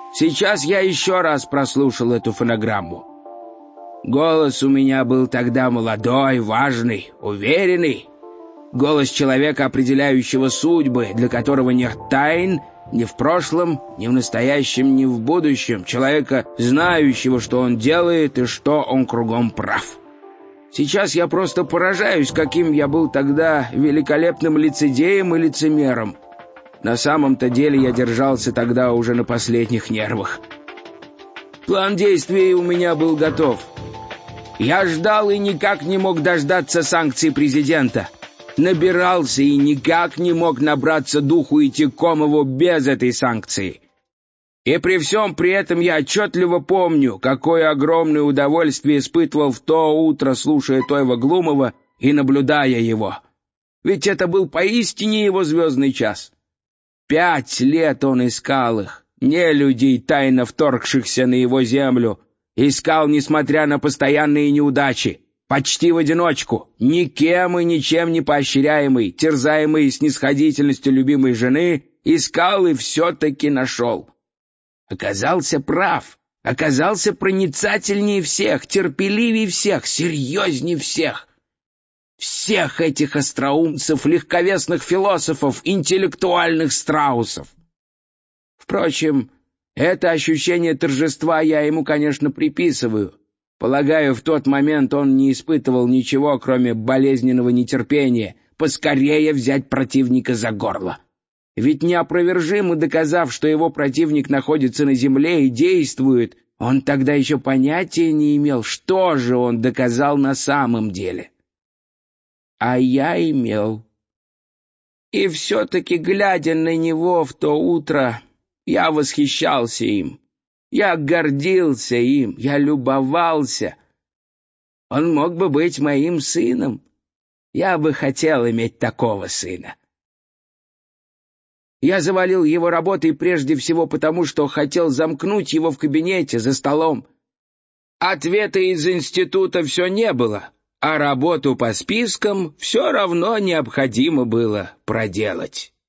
Сейчас я еще раз прослушал эту фонограмму. Голос у меня был тогда молодой, важный, уверенный. Голос человека, определяющего судьбы, для которого нет тайн ни в прошлом, ни в настоящем, ни в будущем. Человека, знающего, что он делает и что он кругом прав. Сейчас я просто поражаюсь, каким я был тогда великолепным лицедеем и лицемером. На самом-то деле я держался тогда уже на последних нервах. План действий у меня был готов. Я ждал и никак не мог дождаться санкций президента. Набирался и никак не мог набраться духу идти к Комову без этой санкции. И при всем при этом я отчетливо помню, какое огромное удовольствие испытывал в то утро, слушая Тойва Глумова и наблюдая его. Ведь это был поистине его звездный час. 5 лет он искал их, нелюдей, тайно вторгшихся на его землю. Искал, несмотря на постоянные неудачи, почти в одиночку, никем и ничем не поощряемый, терзаемый снисходительностью любимой жены, искал и все-таки нашел. Оказался прав, оказался проницательнее всех, терпеливее всех, серьезнее всех. Всех этих остроумцев, легковесных философов, интеллектуальных страусов. Впрочем, это ощущение торжества я ему, конечно, приписываю. Полагаю, в тот момент он не испытывал ничего, кроме болезненного нетерпения, поскорее взять противника за горло. Ведь неопровержимо доказав, что его противник находится на земле и действует, он тогда еще понятия не имел, что же он доказал на самом деле. А я имел. И все-таки, глядя на него в то утро, я восхищался им, я гордился им, я любовался. Он мог бы быть моим сыном. Я бы хотел иметь такого сына. Я завалил его работой прежде всего потому, что хотел замкнуть его в кабинете за столом. Ответа из института все не было, а работу по спискам все равно необходимо было проделать.